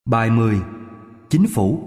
Bài 10. Chính phủ.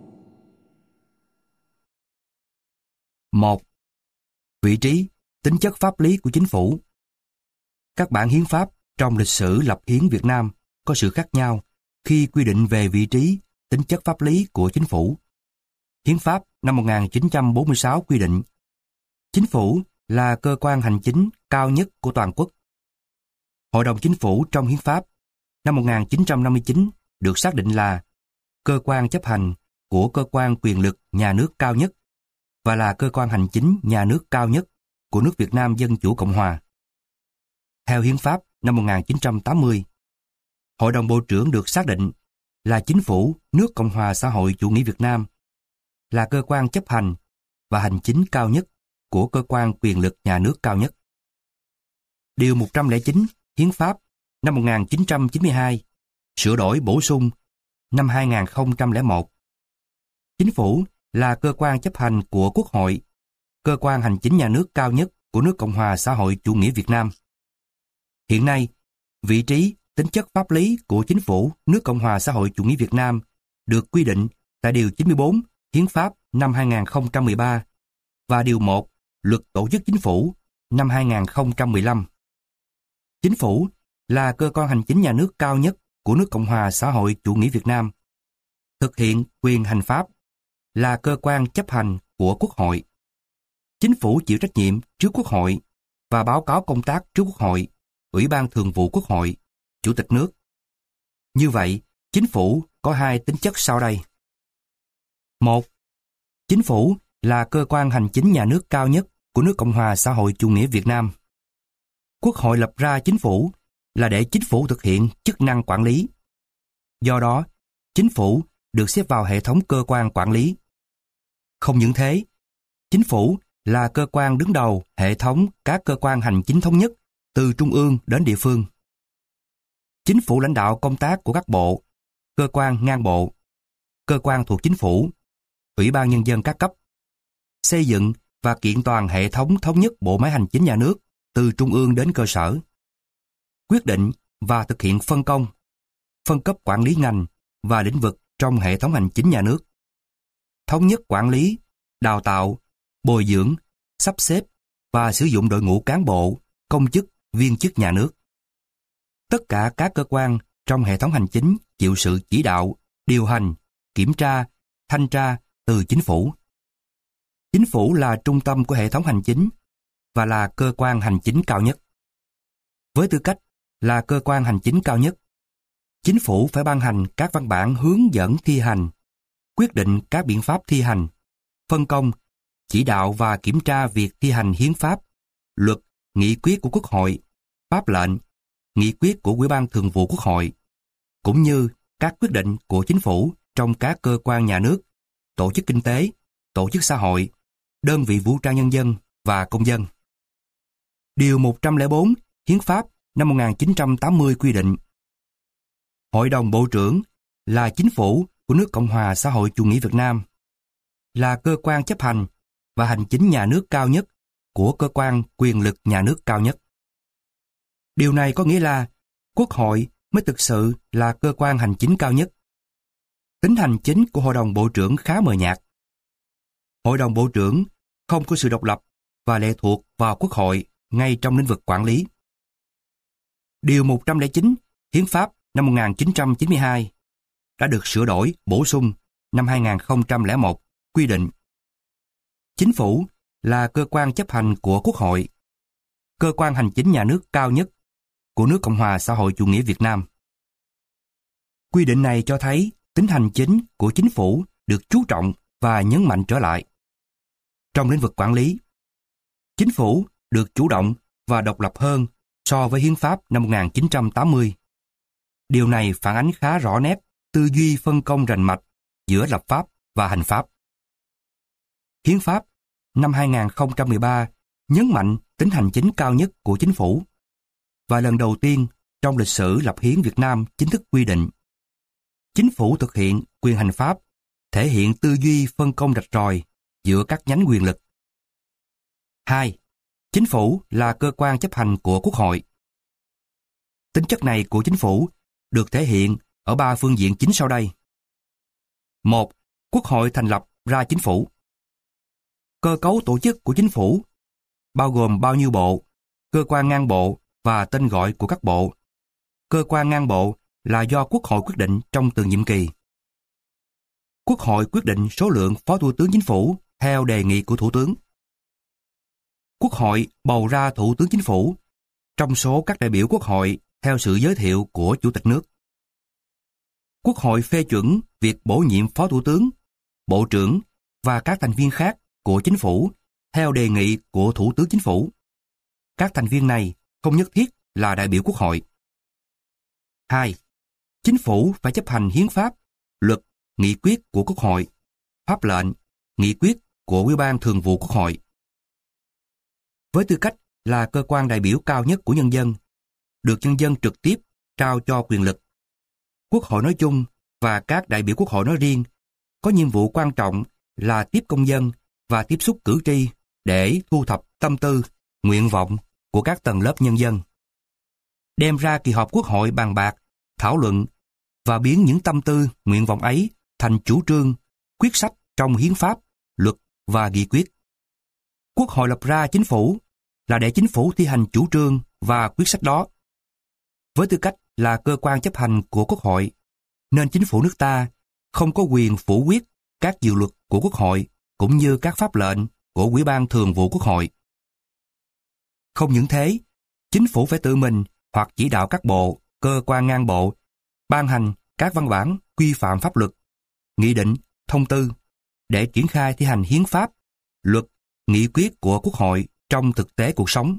1. Vị trí, tính chất pháp lý của chính phủ. Các bản hiến pháp trong lịch sử lập hiến Việt Nam có sự khác nhau khi quy định về vị trí, tính chất pháp lý của chính phủ. Hiến pháp năm 1946 quy định chính phủ là cơ quan hành chính cao nhất của toàn quốc. Hội đồng chính phủ trong hiến pháp năm 1959 được xác định là cơ quan chấp hành của cơ quan quyền lực nhà nước cao nhất và là cơ quan hành chính nhà nước cao nhất của nước Việt Nam Dân Chủ Cộng Hòa. Theo hiến pháp năm 1980, Hội đồng Bộ trưởng được xác định là chính phủ nước Cộng hòa xã hội chủ nghĩa Việt Nam, là cơ quan chấp hành và hành chính cao nhất của cơ quan quyền lực nhà nước cao nhất. Điều 109 Hiến pháp năm 1992 sửa đổi bổ sung năm 2001. Chính phủ là cơ quan chấp hành của Quốc hội, cơ quan hành chính nhà nước cao nhất của nước Cộng hòa xã hội chủ nghĩa Việt Nam. Hiện nay, vị trí, tính chất pháp lý của chính phủ nước Cộng hòa xã hội chủ nghĩa Việt Nam được quy định tại Điều 94 Hiến pháp năm 2013 và Điều 1 Luật Tổ chức Chính phủ năm 2015. Chính phủ là cơ quan hành chính nhà nước cao nhất của nước Cộng hòa xã hội chủ nghĩa Việt Nam, thực hiện quyền hành pháp, là cơ quan chấp hành của Quốc hội. Chính phủ chịu trách nhiệm trước Quốc hội và báo cáo công tác trước Quốc hội, Ủy ban Thường vụ Quốc hội, Chủ tịch nước. Như vậy, chính phủ có hai tính chất sau đây. 1. Chính phủ là cơ quan hành chính nhà nước cao nhất của nước Cộng hòa xã hội chủ nghĩa Việt Nam. Quốc hội lập ra chính phủ là để chính phủ thực hiện chức năng quản lý. Do đó, chính phủ được xếp vào hệ thống cơ quan quản lý. Không những thế, chính phủ là cơ quan đứng đầu hệ thống các cơ quan hành chính thống nhất từ trung ương đến địa phương. Chính phủ lãnh đạo công tác của các bộ, cơ quan ngang bộ, cơ quan thuộc chính phủ, Ủy ban Nhân dân các cấp, xây dựng và kiện toàn hệ thống thống nhất bộ máy hành chính nhà nước từ trung ương đến cơ sở, quyết định và thực hiện phân công, phân cấp quản lý ngành và lĩnh vực trong hệ thống hành chính nhà nước, thống nhất quản lý, đào tạo, bồi dưỡng, sắp xếp và sử dụng đội ngũ cán bộ, công chức, viên chức nhà nước. Tất cả các cơ quan trong hệ thống hành chính chịu sự chỉ đạo, điều hành, kiểm tra, thanh tra từ chính phủ. Chính phủ là trung tâm của hệ thống hành chính và là cơ quan hành chính cao nhất. Với tư cách là cơ quan hành chính cao nhất, chính phủ phải ban hành các văn bản hướng dẫn thi hành, quyết định các biện pháp thi hành, phân công, chỉ đạo và kiểm tra việc thi hành hiến pháp, luật, nghị quyết của Quốc hội, pháp lệnh, nghị quyết của Ủy ban Thường vụ Quốc hội, cũng như các quyết định của chính phủ trong các cơ quan nhà nước, tổ chức kinh tế, tổ chức xã hội, đơn vị vũ trang nhân dân và công dân. Điều 104 Hiến pháp năm 1980 quy định Hội đồng Bộ trưởng là chính phủ của nước Cộng hòa xã hội chủ nghĩa Việt Nam, là cơ quan chấp hành và hành chính nhà nước cao nhất của cơ quan quyền lực nhà nước cao nhất. Điều này có nghĩa là Quốc hội mới thực sự là cơ quan hành chính cao nhất. Tính hành chính của Hội đồng Bộ trưởng khá mờ nhạt. Hội đồng Bộ trưởng không có sự độc lập và lệ thuộc vào Quốc hội ngay trong lĩnh vực quản lý. Điều 109 Hiến pháp năm 1992 đã được sửa đổi, bổ sung năm 2001 quy định chính phủ là cơ quan chấp hành của Quốc hội, cơ quan hành chính nhà nước cao nhất của nước Cộng hòa xã hội chủ nghĩa Việt Nam. Quy định này cho thấy tính hành chính của chính phủ được chú trọng và nhấn mạnh trở lại. Trong lĩnh vực quản lý, chính phủ được chủ động và độc lập hơn so với hiến pháp năm 1980. Điều này phản ánh khá rõ nét tư duy phân công rành mạch giữa lập pháp và hành pháp. Hiến pháp năm 2013 nhấn mạnh tính hành chính cao nhất của chính phủ và lần đầu tiên trong lịch sử lập hiến Việt Nam chính thức quy định chính phủ thực hiện quyền hành pháp, thể hiện tư duy phân công rạch ròi giữa các nhánh quyền lực. 2. Chính phủ là cơ quan chấp hành của Quốc hội. Tính chất này của chính phủ được thể hiện ở 3 phương diện chính sau đây. 1. Quốc hội thành lập ra chính phủ. Cơ cấu tổ chức của chính phủ bao gồm bao nhiêu bộ, cơ quan ngang bộ và tên gọi của các bộ. Cơ quan ngang bộ là do Quốc hội quyết định trong từng nhiệm kỳ. Quốc hội quyết định số lượng phó thủ tướng chính phủ theo đề nghị của thủ tướng. Quốc hội bầu ra thủ tướng chính phủ trong số các đại biểu Quốc hội theo sự giới thiệu của Chủ tịch nước. Quốc hội phê chuẩn việc bổ nhiệm phó thủ tướng, bộ trưởng và các thành viên khác của chính phủ theo đề nghị của Thủ tướng Chính phủ. Các thành viên này không nhất thiết là đại biểu Quốc hội. 2. Chính phủ phải chấp hành hiến pháp, luật, nghị quyết của Quốc hội, pháp lệnh, nghị quyết của Ủy ban Thường vụ Quốc hội. Với tư cách là cơ quan đại biểu cao nhất của nhân dân, được nhân dân trực tiếp trao cho quyền lực, Quốc hội nói chung và các đại biểu Quốc hội nói riêng có nhiệm vụ quan trọng là tiếp công dân và tiếp xúc cử tri để thu thập tâm tư, nguyện vọng của các tầng lớp nhân dân. Đem ra kỳ họp Quốc hội bàn bạc, thảo luận và biến những tâm tư, nguyện vọng ấy thành chủ trương, quyết sách trong hiến pháp, luật và nghị quyết. Quốc hội lập ra chính phủ là để chính phủ thi hành chủ trương và quyết sách đó. Với tư cách là cơ quan chấp hành của Quốc hội, nên chính phủ nước ta không có quyền phủ quyết các dự luật của Quốc hội cũng như các pháp lệnh của Ủy ban Thường vụ Quốc hội. Không những thế, chính phủ phải tự mình hoặc chỉ đạo các bộ, cơ quan ngang bộ ban hành các văn bản quy phạm pháp luật, nghị định, thông tư để triển khai thi hành hiến pháp, luật, nghị quyết của Quốc hội trong thực tế cuộc sống.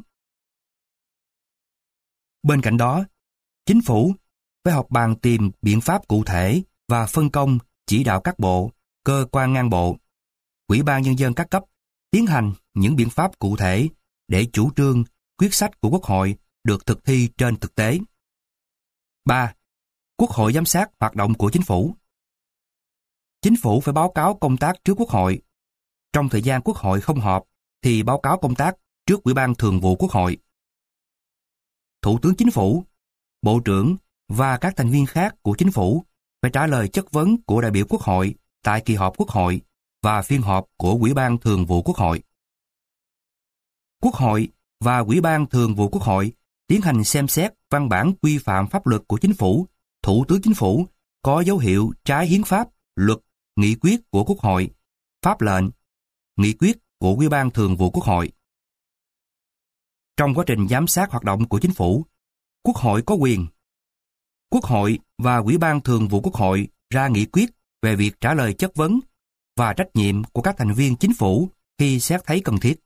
Bên cạnh đó, chính phủ phải họp bàn tìm biện pháp cụ thể và phân công chỉ đạo các bộ, cơ quan ngang bộ, Ủy ban Nhân dân các cấp tiến hành những biện pháp cụ thể để chủ trương, quyết sách của Quốc hội được thực thi trên thực tế. 3. Quốc hội giám sát hoạt động của chính phủ. Chính phủ phải báo cáo công tác trước Quốc hội. Trong thời gian Quốc hội không họp thì báo cáo công tác trước Ủy ban Thường vụ Quốc hội. Thủ tướng Chính phủ, Bộ trưởng và các thành viên khác của chính phủ phải trả lời chất vấn của đại biểu Quốc hội tại kỳ họp Quốc hội và phiên họp của Ủy ban Thường vụ Quốc hội. Quốc hội và Ủy ban Thường vụ Quốc hội tiến hành xem xét văn bản quy phạm pháp luật của chính phủ, Thủ tướng Chính phủ có dấu hiệu trái hiến pháp, luật, nghị quyết của Quốc hội, pháp lệnh, nghị quyết của Ủy ban Thường vụ Quốc hội. Trong quá trình giám sát hoạt động của chính phủ, Quốc hội có quyền. Quốc hội và Ủy ban Thường vụ Quốc hội ra nghị quyết về việc trả lời chất vấn và trách nhiệm của các thành viên chính phủ khi xét thấy cần thiết.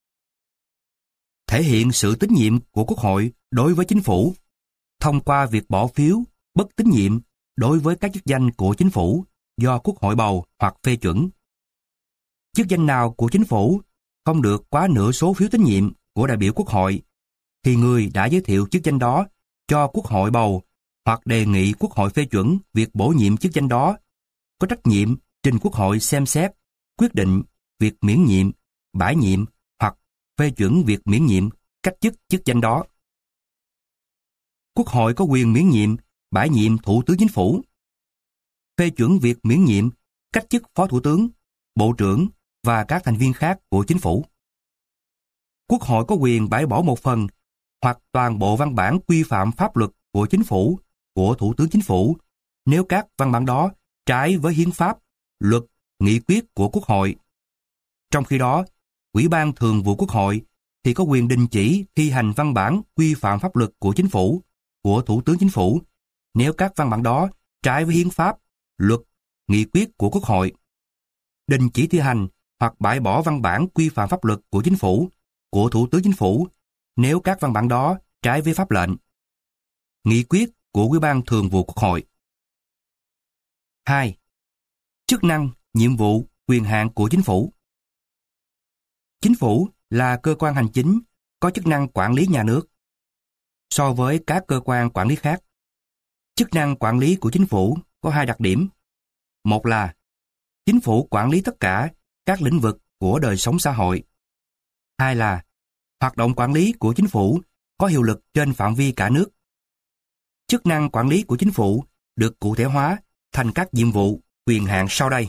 Thể hiện sự tín nhiệm của Quốc hội đối với chính phủ thông qua việc bỏ phiếu bất tín nhiệm đối với các chức danh của chính phủ do Quốc hội bầu hoặc phê chuẩn. Chức danh nào của chính phủ không được quá nửa số phiếu tín nhiệm của đại biểu Quốc hội thì người đã giới thiệu chức danh đó cho Quốc hội bầu hoặc đề nghị Quốc hội phê chuẩn việc bổ nhiệm chức danh đó có trách nhiệm trình Quốc hội xem xét, quyết định việc miễn nhiệm, bãi nhiệm hoặc phê chuẩn việc miễn nhiệm, cách chức chức danh đó. Quốc hội có quyền miễn nhiệm, bãi nhiệm Thủ tướng Chính phủ, phê chuẩn việc miễn nhiệm, cách chức Phó Thủ tướng, Bộ trưởng và các thành viên khác của Chính phủ. Quốc hội có quyền bãi bỏ một phần hoặc toàn bộ văn bản quy phạm pháp luật của Chính phủ, của Thủ tướng Chính phủ nếu các văn bản đó trái với hiến pháp, luật, nghị quyết của Quốc hội. Trong khi đó, Ủy ban Thường vụ Quốc hội thì có quyền đình chỉ thi hành văn bản quy phạm pháp luật của Chính phủ, của Thủ tướng Chính phủ nếu các văn bản đó trái với hiến pháp, luật, nghị quyết của Quốc hội. Đình chỉ thi hành hoặc bãi bỏ văn bản quy phạm pháp luật của Chính phủ, của Thủ tướng Chính phủ nếu các văn bản đó trái với pháp lệnh, nghị quyết của Ủy ban Thường vụ Quốc hội. 2. Chức năng, nhiệm vụ, quyền hạn của chính phủ. Chính phủ là cơ quan hành chính có chức năng quản lý nhà nước. So với các cơ quan quản lý khác, chức năng quản lý của chính phủ có hai đặc điểm. Một là chính phủ quản lý tất cả các lĩnh vực của đời sống xã hội. Hai là hoạt động quản lý của chính phủ có hiệu lực trên phạm vi cả nước. Chức năng quản lý của chính phủ được cụ thể hóa thành các nhiệm vụ, quyền hạn sau đây.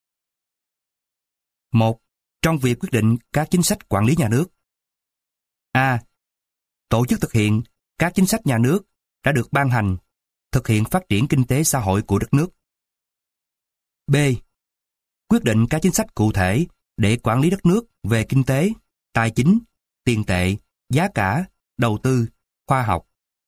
1. Trong việc quyết định các chính sách quản lý nhà nước. A. Tổ chức thực hiện các chính sách nhà nước đã được ban hành, thực hiện phát triển kinh tế xã hội của đất nước. B. Quyết định các chính sách cụ thể để quản lý đất nước về kinh tế, tài chính, tiền tệ, giá cả, đầu tư, khoa học.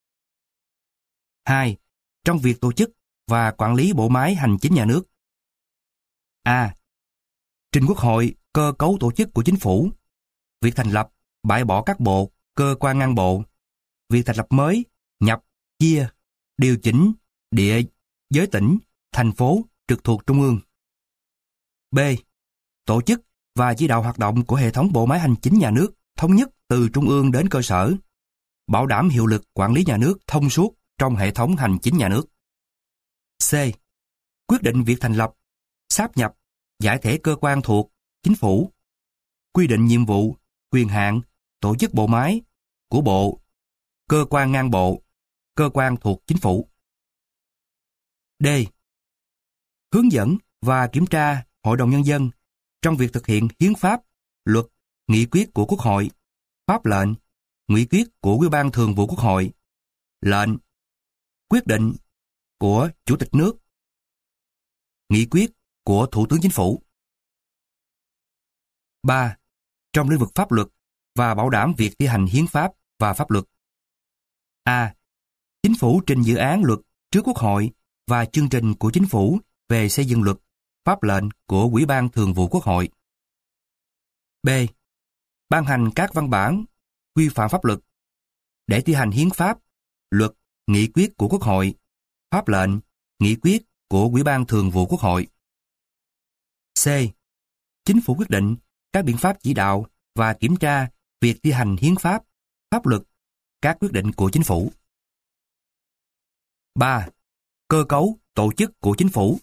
2. Trong việc tổ chức và quản lý bộ máy hành chính nhà nước. A. Trình Quốc hội cơ cấu tổ chức của chính phủ, việc thành lập, bãi bỏ các bộ, cơ quan ngang bộ, việc thành lập mới, nhập, chia, điều chỉnh, địa, giới tỉnh, thành phố trực thuộc Trung ương. B. Tổ chức và chỉ đạo hoạt động của hệ thống bộ máy hành chính nhà nước thống nhất từ Trung ương đến cơ sở, bảo đảm hiệu lực quản lý nhà nước thông suốt trong hệ thống hành chính nhà nước. C. Quyết định việc thành lập, sáp nhập, giải thể cơ quan thuộc chính phủ, quy định nhiệm vụ, quyền hạn, tổ chức bộ máy của bộ, cơ quan ngang bộ, cơ quan thuộc chính phủ. D. Hướng dẫn và kiểm tra Hội đồng Nhân dân trong việc thực hiện hiến pháp, luật, nghị quyết của Quốc hội, pháp lệnh, nghị quyết của Ủy ban Thường vụ Quốc hội, lệnh, quyết định của Chủ tịch nước, nghị quyết của Thủ tướng Chính phủ. 3. Trong lĩnh vực pháp luật và bảo đảm việc thi hành hiến pháp và pháp luật. A. Chính phủ trình dự án luật trước Quốc hội và chương trình của Chính phủ về xây dựng luật, pháp lệnh của Ủy ban Thường vụ Quốc hội. B. Ban hành các văn bản, quy phạm pháp luật để thi hành hiến pháp, luật, nghị quyết của Quốc hội, pháp lệnh, nghị quyết của Ủy ban Thường vụ Quốc hội. C. Chính phủ quyết định các biện pháp chỉ đạo và kiểm tra việc thi hành hiến pháp, pháp luật, các quyết định của Chính phủ. 3. Cơ cấu, tổ chức của Chính phủ.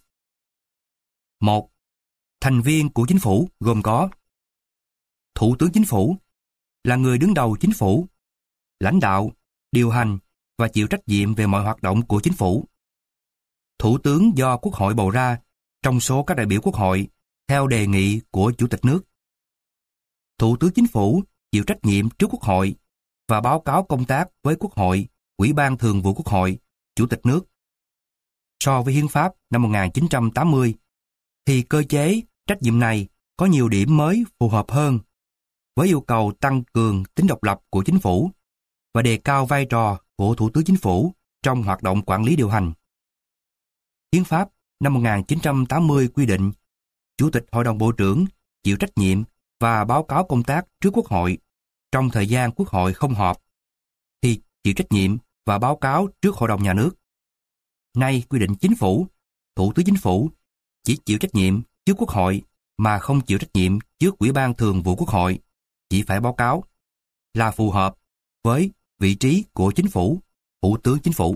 1. Thành viên của Chính phủ gồm có Thủ tướng Chính phủ là người đứng đầu Chính phủ, lãnh đạo, điều hành và chịu trách nhiệm về mọi hoạt động của Chính phủ. Thủ tướng do Quốc hội bầu ra trong số các đại biểu Quốc hội theo đề nghị của Chủ tịch nước. Thủ tướng Chính phủ chịu trách nhiệm trước Quốc hội và báo cáo công tác với Quốc hội, Ủy ban Thường vụ Quốc hội, Chủ tịch nước. So với Hiến pháp năm 1980, thì cơ chế trách nhiệm này có nhiều điểm mới phù hợp hơn, với yêu cầu tăng cường tính độc lập của Chính phủ và đề cao vai trò của Thủ tướng Chính phủ trong hoạt động quản lý điều hành. Hiến pháp năm 1980 quy định Chủ tịch Hội đồng Bộ trưởng chịu trách nhiệm và báo cáo công tác trước Quốc hội trong thời gian Quốc hội không họp, thì chịu trách nhiệm và báo cáo trước Hội đồng Nhà nước. Nay quy định Chính phủ, Thủ tướng Chính phủ chỉ chịu trách nhiệm trước Quốc hội mà không chịu trách nhiệm trước Ủy ban Thường vụ Quốc hội, chỉ phải báo cáo, là phù hợp với vị trí của Chính phủ, Thủ tướng Chính phủ.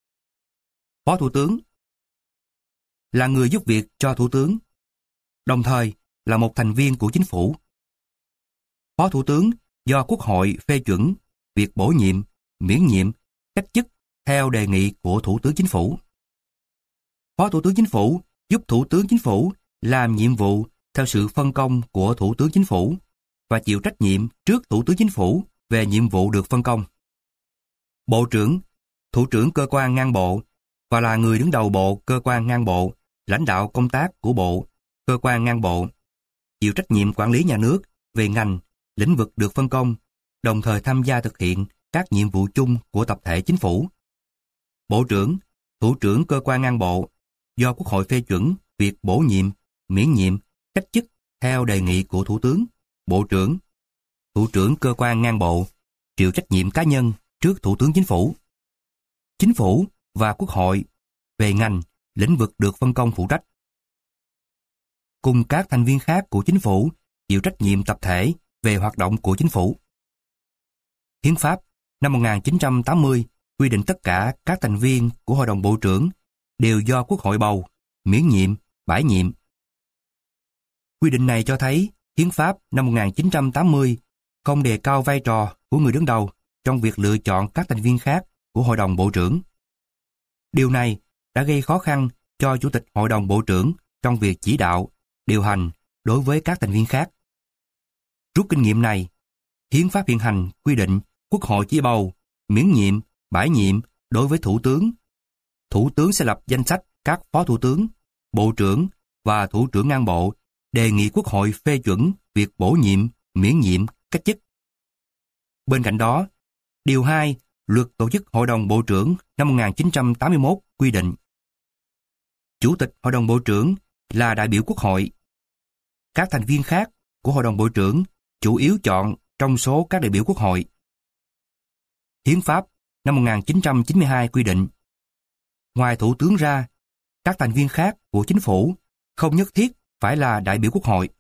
Phó Thủ tướng là người giúp việc cho Thủ tướng, đồng thời là một thành viên của Chính phủ. Phó Thủ tướng do Quốc hội phê chuẩn việc bổ nhiệm, miễn nhiệm, cách chức theo đề nghị của Thủ tướng Chính phủ. Phó Thủ tướng Chính phủ giúp Thủ tướng Chính phủ làm nhiệm vụ theo sự phân công của Thủ tướng Chính phủ và chịu trách nhiệm trước Thủ tướng Chính phủ về nhiệm vụ được phân công. Bộ trưởng, thủ trưởng cơ quan ngang bộ và là người đứng đầu bộ, cơ quan ngang bộ, lãnh đạo công tác của bộ, cơ quan ngang bộ, chịu trách nhiệm quản lý nhà nước về ngành, lĩnh vực được phân công, đồng thời tham gia thực hiện các nhiệm vụ chung của tập thể Chính phủ. Bộ trưởng, thủ trưởng cơ quan ngang bộ do Quốc hội phê chuẩn việc bổ nhiệm, miễn nhiệm, cách chức theo đề nghị của Thủ tướng, Bộ trưởng, thủ trưởng cơ quan ngang bộ chịu trách nhiệm cá nhân trước Thủ tướng Chính phủ. Chính phủ và Quốc hội về ngành, lĩnh vực được phân công phụ trách. Cùng các thành viên khác của Chính phủ chịu trách nhiệm tập thể về hoạt động của Chính phủ. Hiến pháp năm 1980 quy định tất cả các thành viên của Hội đồng Bộ trưởng đều do Quốc hội bầu, miễn nhiệm, bãi nhiệm. Quy định này cho thấy Hiến pháp năm 1980 không đề cao vai trò của người đứng đầu trong việc lựa chọn các thành viên khác của Hội đồng Bộ trưởng. Điều này đã gây khó khăn cho Chủ tịch Hội đồng Bộ trưởng trong việc chỉ đạo, điều hành đối với các thành viên khác. Rút kinh nghiệm này, hiến pháp hiện hành quy định Quốc hội chỉ bầu, miễn nhiệm, bãi nhiệm đối với Thủ tướng. Thủ tướng sẽ lập danh sách các Phó Thủ tướng, Bộ trưởng và Thủ trưởng ngang bộ, đề nghị Quốc hội phê chuẩn việc bổ nhiệm, miễn nhiệm, cách chức. Bên cạnh đó, Điều 2 Luật Tổ chức Hội đồng Bộ trưởng năm 1981 quy định Chủ tịch Hội đồng Bộ trưởng là đại biểu Quốc hội. Các thành viên khác của Hội đồng Bộ trưởng chủ yếu chọn trong số các đại biểu Quốc hội. Hiến pháp năm 1992 quy định ngoài Thủ tướng ra, các thành viên khác của chính phủ không nhất thiết phải là đại biểu Quốc hội.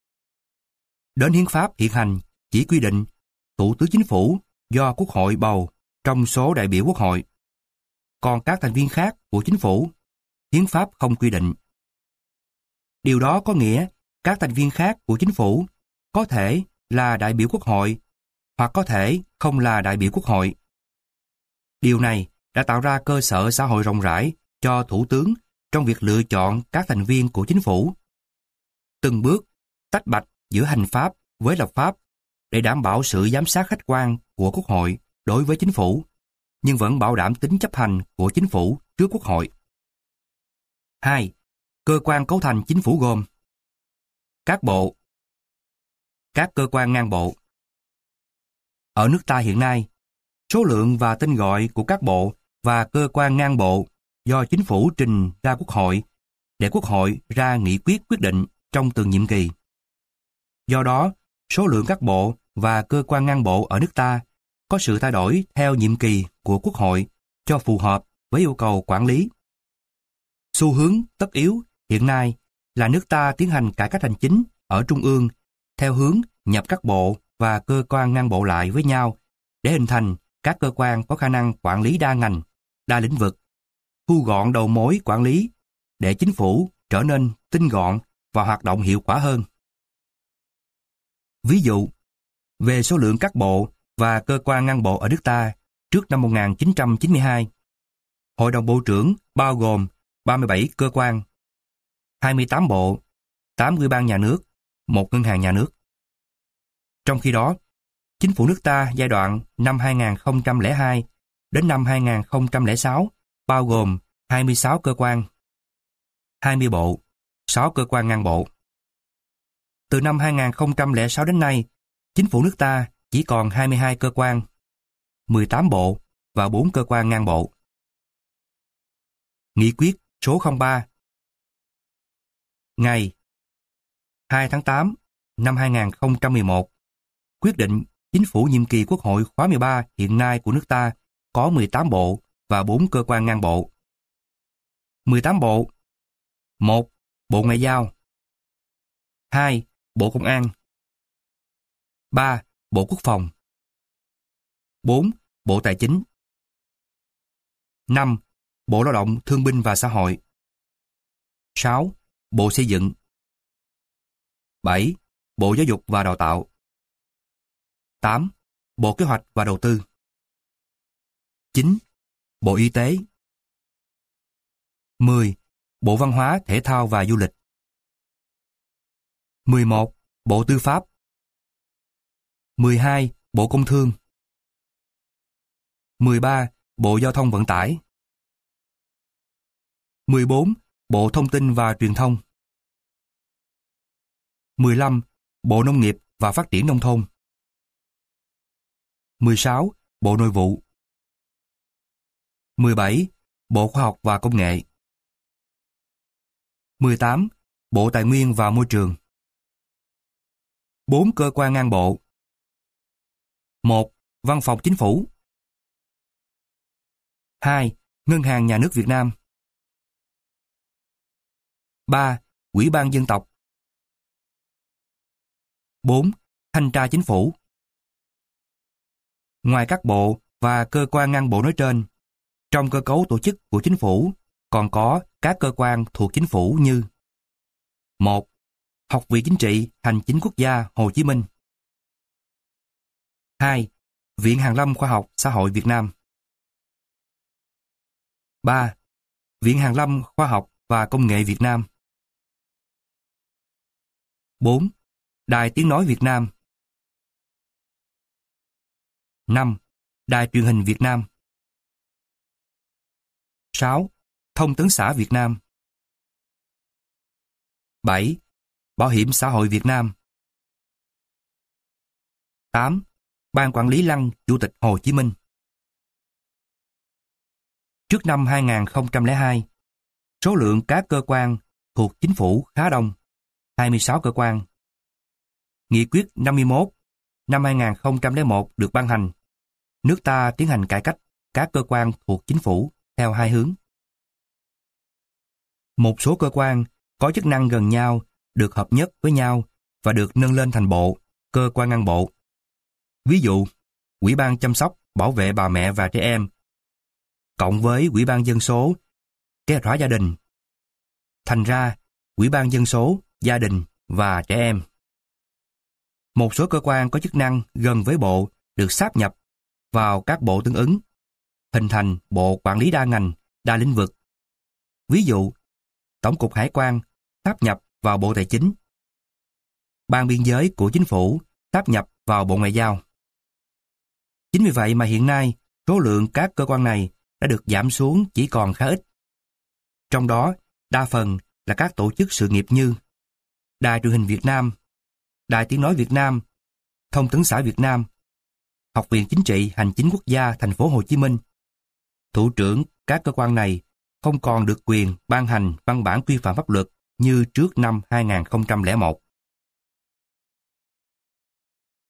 Đến hiến pháp hiện hành chỉ quy định Thủ tướng Chính phủ do Quốc hội bầu trong số đại biểu Quốc hội. Còn các thành viên khác của chính phủ, hiến pháp không quy định. Điều đó có nghĩa các thành viên khác của chính phủ có thể là đại biểu Quốc hội hoặc có thể không là đại biểu Quốc hội. Điều này đã tạo ra cơ sở xã hội rộng rãi cho Thủ tướng trong việc lựa chọn các thành viên của chính phủ. Từng bước tách bạch giữa hành pháp với lập pháp để đảm bảo sự giám sát khách quan của Quốc hội đối với chính phủ, nhưng vẫn bảo đảm tính chấp hành của chính phủ trước Quốc hội. 2. Cơ quan cấu thành chính phủ gồm các bộ, các cơ quan ngang bộ. Ở nước ta hiện nay, số lượng và tên gọi của các bộ và cơ quan ngang bộ do chính phủ trình ra Quốc hội để Quốc hội ra nghị quyết quyết định trong từng nhiệm kỳ. Do đó, số lượng các bộ và cơ quan ngang bộ ở nước ta có sự thay đổi theo nhiệm kỳ của Quốc hội cho phù hợp với yêu cầu quản lý. Xu hướng tất yếu hiện nay là nước ta tiến hành cải cách hành chính ở trung ương theo hướng nhập các bộ và cơ quan ngang bộ lại với nhau để hình thành các cơ quan có khả năng quản lý đa ngành, đa lĩnh vực, thu gọn đầu mối quản lý để chính phủ trở nên tinh gọn và hoạt động hiệu quả hơn. Ví dụ, về số lượng các bộ và cơ quan ngang bộ ở nước ta trước năm 1992, Hội đồng Bộ trưởng bao gồm 37 cơ quan, 28 bộ, 80 ban nhà nước, một ngân hàng nhà nước. Trong khi đó, chính phủ nước ta giai đoạn năm 2002 đến năm 2006 bao gồm 26 cơ quan, 20 bộ, 6 cơ quan ngang bộ. Từ năm 2006 đến nay, chính phủ nước ta chỉ còn 22 cơ quan, 18 bộ và 4 cơ quan ngang bộ. Nghị quyết số 03 ngày 2 tháng 8 năm 2011 quyết định chính phủ nhiệm kỳ Quốc hội khóa 13 hiện nay của nước ta có 18 bộ và 4 cơ quan ngang bộ. 18 bộ: 1. Bộ Ngoại giao, 2. Bộ Công an, 3. Bộ Quốc phòng, 4. Bộ Tài chính, 5. Bộ Lao động Thương binh và Xã hội, 6. Bộ Xây dựng, 7. Bộ Giáo dục và Đào tạo, 8. Bộ Kế hoạch và Đầu tư, 9. Bộ Y tế, 10. Bộ Văn hóa, Thể thao và Du lịch, 11. Bộ Tư pháp, 12. Bộ Công thương, 13. Bộ Giao thông Vận tải, 14. Bộ Thông tin và Truyền thông, 15. Bộ Nông nghiệp và Phát triển Nông thôn, 16. Bộ Nội vụ, 17. Bộ Khoa học và Công nghệ, 18. Bộ Tài nguyên và Môi trường. 4 cơ quan ngang bộ. 1. Văn phòng Chính phủ, 2. Ngân hàng Nhà nước Việt Nam, 3. Ủy ban Dân tộc, 4. Thanh tra Chính phủ. Ngoài các bộ và cơ quan ngang bộ nói trên, trong cơ cấu tổ chức của chính phủ còn có các cơ quan thuộc chính phủ như: 1. Học viện Chính trị Hành chính Quốc gia Hồ Chí Minh, 2. Viện Hàn lâm Khoa học Xã hội Việt Nam, 3. Viện Hàn lâm Khoa học và Công nghệ Việt Nam. 4. Đài Tiếng nói Việt Nam. 5. Đài Truyền hình Việt Nam. 6. Thông tấn xã Việt Nam. 7. Bảo hiểm xã hội Việt Nam. 8. Ban quản lý lăng Chủ tịch Hồ Chí Minh. Trước năm 2002, số lượng các cơ quan thuộc chính phủ khá đông, 26 cơ quan. Nghị quyết 51 năm 2001 được ban hành. Nước ta tiến hành cải cách các cơ quan thuộc chính phủ theo hai hướng. Một số cơ quan có chức năng gần nhau được hợp nhất với nhau và được nâng lên thành bộ, cơ quan ngang bộ. Ví dụ, Ủy ban chăm sóc, bảo vệ bà mẹ và trẻ em, cộng với Ủy ban dân số, kế hoạch hóa gia đình. Thành ra, Ủy ban dân số, gia đình và trẻ em. Một số cơ quan có chức năng gần với bộ được sáp nhập vào các bộ tương ứng, hình thành bộ quản lý đa ngành, đa lĩnh vực. Ví dụ, Tổng cục Hải quan sáp nhập vào Bộ Tài chính. Ban biên giới của chính phủ sáp nhập vào Bộ Ngoại giao. Chính vì vậy mà hiện nay, số lượng các cơ quan này đã được giảm xuống chỉ còn khá ít. Trong đó, đa phần là các tổ chức sự nghiệp như Đài Truyền hình Việt Nam, Đài Tiếng nói Việt Nam, Thông tấn xã Việt Nam, Học viện Chính trị Hành chính Quốc gia Thành phố Hồ Chí Minh. Thủ trưởng các cơ quan này không còn được quyền ban hành văn bản quy phạm pháp luật như trước năm 2001.